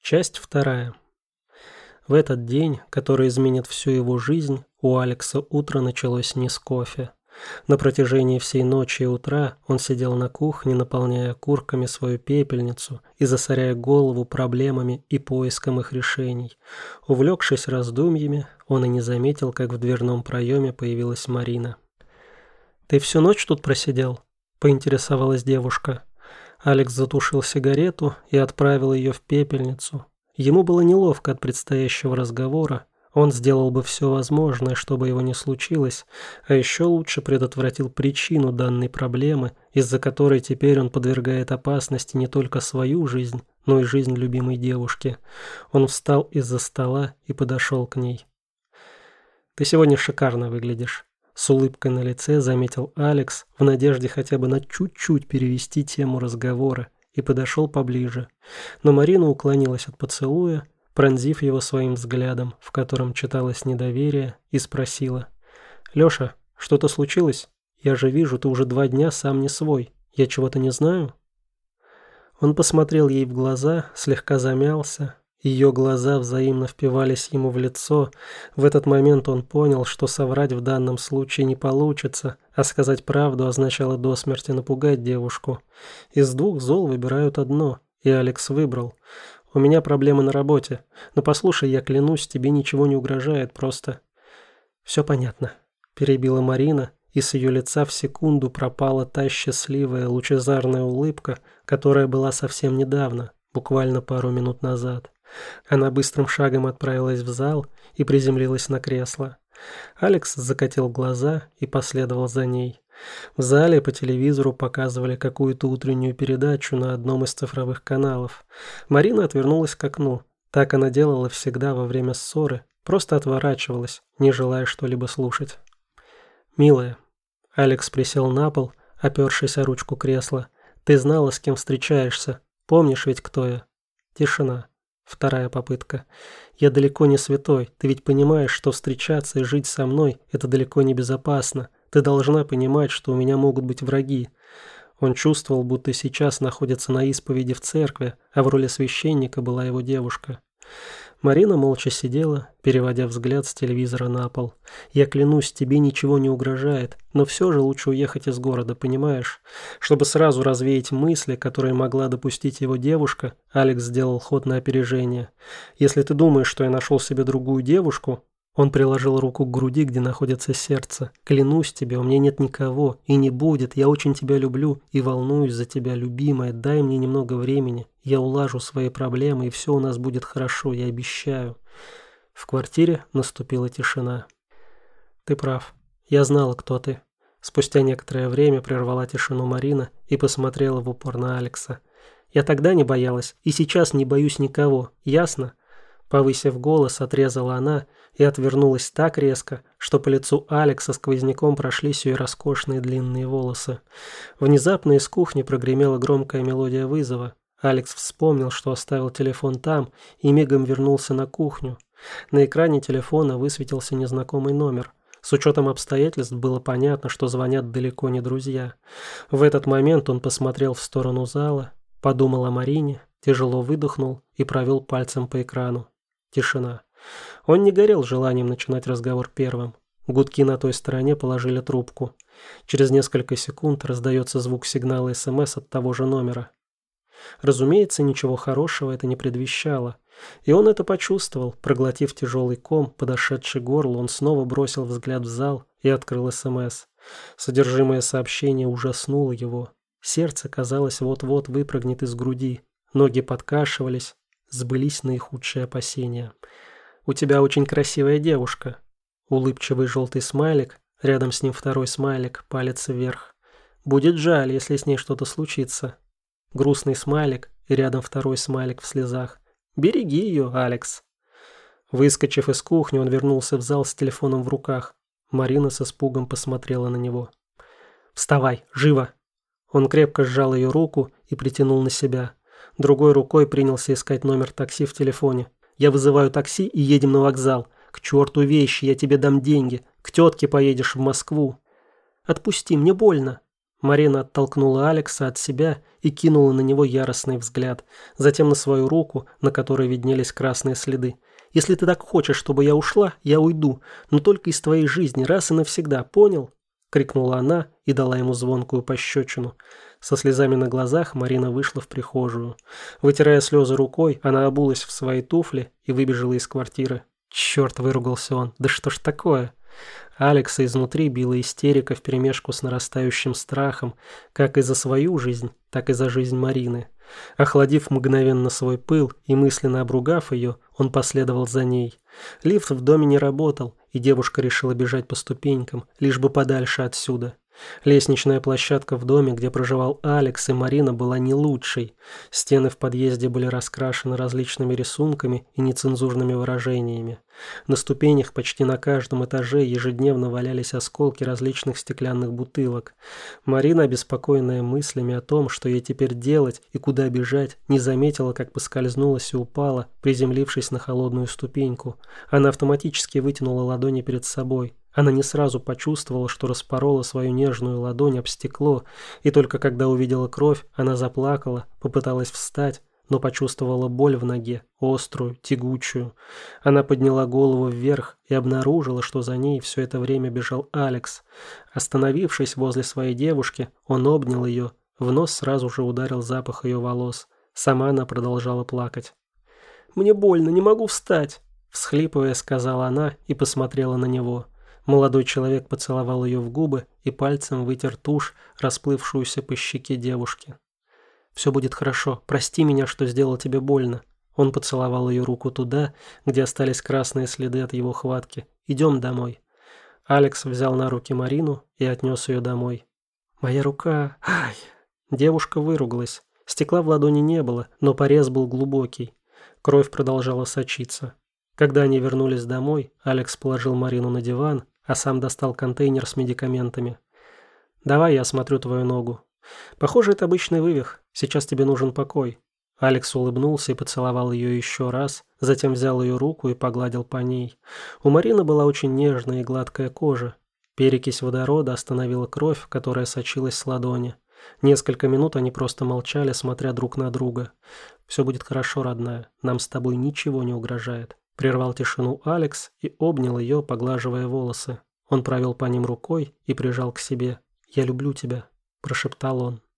Часть вторая. В этот день, который изменит всю его жизнь, у Алекса утро началось не с кофе. На протяжении всей ночи и утра он сидел на кухне, наполняя окурками свою пепельницу и засоряя голову проблемами и поиском их решений. Увлекшись раздумьями, он и не заметил, как в дверном проеме появилась Марина. «Ты всю ночь тут просидел?» – поинтересовалась девушка. Алекс затушил сигарету и отправил ее в пепельницу. Ему было неловко от предстоящего разговора. Он сделал бы все возможное, чтобы его не случилось, а еще лучше предотвратил причину данной проблемы, из-за которой теперь он подвергает опасности не только свою жизнь, но и жизнь любимой девушки. Он встал из-за стола и подошел к ней. «Ты сегодня шикарно выглядишь», — с улыбкой на лице заметил Алекс, в надежде хотя бы на чуть-чуть перевести тему разговора, и подошел поближе. Но Марина уклонилась от поцелуя, пронзив его своим взглядом, в котором читалось недоверие, и спросила: «Лёша, что-то случилось? Я же вижу, ты уже 2 дня сам не свой. Я чего-то не знаю?» Он посмотрел ей в глаза, слегка замялся. Ее глаза взаимно впивались ему в лицо. В этот момент он понял, что соврать в данном случае не получится, а сказать правду означало до смерти напугать девушку. Из 2 зол выбирают одно, и Алекс выбрал. «У меня проблемы на работе. Но послушай, я клянусь, тебе ничего не угрожает, просто...» «Все понятно», – перебила Марина, и с ее лица в секунду пропала та счастливая, лучезарная улыбка, которая была совсем недавно, буквально пару минут назад. Она быстрым шагом отправилась в зал и приземлилась на кресло. Алекс закатил глаза и последовал за ней. В зале по телевизору показывали какую-то утреннюю передачу на одном из цифровых каналов. Марина отвернулась к окну. Так она делала всегда во время ссоры, просто отворачивалась, не желая что-либо слушать. «Милая», — Алекс присел на пол, опершись о ручку кресла, — «ты знала, с кем встречаешься. Помнишь ведь, кто я?» Тишина. Вторая попытка. «Я далеко не святой. Ты ведь понимаешь, что встречаться и жить со мной – это далеко не безопасно. Ты должна понимать, что у меня могут быть враги». Он чувствовал, будто сейчас находится на исповеди в церкви, а в роли священника была его девушка. Марина молча сидела, переводя взгляд с телевизора на пол. «Я клянусь, тебе ничего не угрожает, но все же лучше уехать из города, понимаешь?» Чтобы сразу развеять мысли, которые могла допустить его девушка, Алекс сделал ход на опережение. «Если ты думаешь, что я нашел себе другую девушку...» Он приложил руку к груди, где находится сердце. «Клянусь тебе, у меня нет никого, и не будет. Я очень тебя люблю и волнуюсь за тебя, любимая. Дай мне немного времени. Я улажу свои проблемы, и все у нас будет хорошо, я обещаю». В квартире наступила тишина. «Ты прав. Я знала, кто ты». Спустя некоторое время прервала тишину Марина и посмотрела в упор на Алекса. «Я тогда не боялась, и сейчас не боюсь никого. Ясно?» Повысив голос, отрезала она и отвернулась так резко, что по лицу Алекса сквозняком прошлись ее роскошные длинные волосы. Внезапно из кухни прогремела громкая мелодия вызова. Алекс вспомнил, что оставил телефон там, и мигом вернулся на кухню. На экране телефона высветился незнакомый номер. С учетом обстоятельств было понятно, что звонят далеко не друзья. В этот момент он посмотрел в сторону зала, подумал о Марине, тяжело выдохнул и провел пальцем по экрану. Тишина. Он не горел желанием начинать разговор первым. Гудки на той стороне положили трубку. Через несколько секунд раздается звук сигнала СМС от того же номера. Разумеется, ничего хорошего это не предвещало. И он это почувствовал. Проглотив тяжелый ком, подошедший к горлу, он снова бросил взгляд в зал и открыл СМС. Содержимое сообщения ужаснуло его. Сердце, казалось, вот-вот выпрыгнет из груди. Ноги подкашивались. Сбылись наихудшие опасения. «У тебя очень красивая девушка». Улыбчивый желтый смайлик, рядом с ним второй смайлик, палец вверх. «Будет жаль, если с ней что-то случится». Грустный смайлик и рядом второй смайлик в слезах. «Береги ее, Алекс». Выскочив из кухни, он вернулся в зал с телефоном в руках. Марина с испугом посмотрела на него. «Вставай, живо!» Он крепко сжал ее руку и притянул на себя. Другой рукой принялся искать номер такси в телефоне. «Я вызываю такси и едем на вокзал. К черту вещи, я тебе дам деньги. К тетке поедешь в Москву». «Отпусти, мне больно». Марина оттолкнула Алекса от себя и кинула на него яростный взгляд, затем на свою руку, на которой виднелись красные следы. «Если ты так хочешь, чтобы я ушла, я уйду, но только из твоей жизни, раз и навсегда, понял?» — крикнула она и дала ему звонкую пощечину. Со слезами на глазах Марина вышла в прихожую. Вытирая слезы рукой, она обулась в свои туфли и выбежала из квартиры. «Черт!» — выругался он. «Да что ж такое?» Алекса изнутри била истерика вперемешку с нарастающим страхом, как и за свою жизнь, так и за жизнь Марины. Охладив мгновенно свой пыл и мысленно обругав ее, он последовал за ней. Лифт в доме не работал, и девушка решила бежать по ступенькам, лишь бы подальше отсюда. Лестничная площадка в доме, где проживал Алекс и Марина, была не лучшей. Стены в подъезде были раскрашены различными рисунками и нецензурными выражениями. На ступенях почти на каждом этаже ежедневно валялись осколки различных стеклянных бутылок. Марина, обеспокоенная мыслями о том, что ей теперь делать и куда бежать, не заметила, как поскользнулась и упала, приземлившись на холодную ступеньку. Она автоматически вытянула ладони перед собой. Она не сразу почувствовала, что распорола свою нежную ладонь об стекло, и только когда увидела кровь, она заплакала, попыталась встать, но почувствовала боль в ноге, острую, тягучую. Она подняла голову вверх и обнаружила, что за ней все это время бежал Алекс. Остановившись возле своей девушки, он обнял ее, в нос сразу же ударил запах ее волос. Сама она продолжала плакать. «Мне больно, не могу встать», — всхлипывая, сказала она и посмотрела на него. Молодой человек поцеловал ее в губы и пальцем вытер тушь, расплывшуюся по щеке девушки. «Все будет хорошо. Прости меня, что сделал тебе больно». Он поцеловал ее руку туда, где остались красные следы от его хватки. «Идем домой». Алекс взял на руки Марину и отнес ее домой. «Моя рука... Ай!» Девушка выругалась. Стекла в ладони не было, но порез был глубокий. Кровь продолжала сочиться. Когда они вернулись домой, Алекс положил Марину на диван, а сам достал контейнер с медикаментами. «Давай я осмотрю твою ногу. Похоже, это обычный вывих. Сейчас тебе нужен покой». Алекс улыбнулся и поцеловал ее еще раз, затем взял ее руку и погладил по ней. У Марины была очень нежная и гладкая кожа. Перекись водорода остановила кровь, которая сочилась с ладони. Несколько минут они просто молчали, смотря друг на друга. «Все будет хорошо, родная. Нам с тобой ничего не угрожает». Прервал тишину Алекс и обнял ее, поглаживая волосы. Он провел по ним рукой и прижал к себе. «Я люблю тебя», – прошептал он.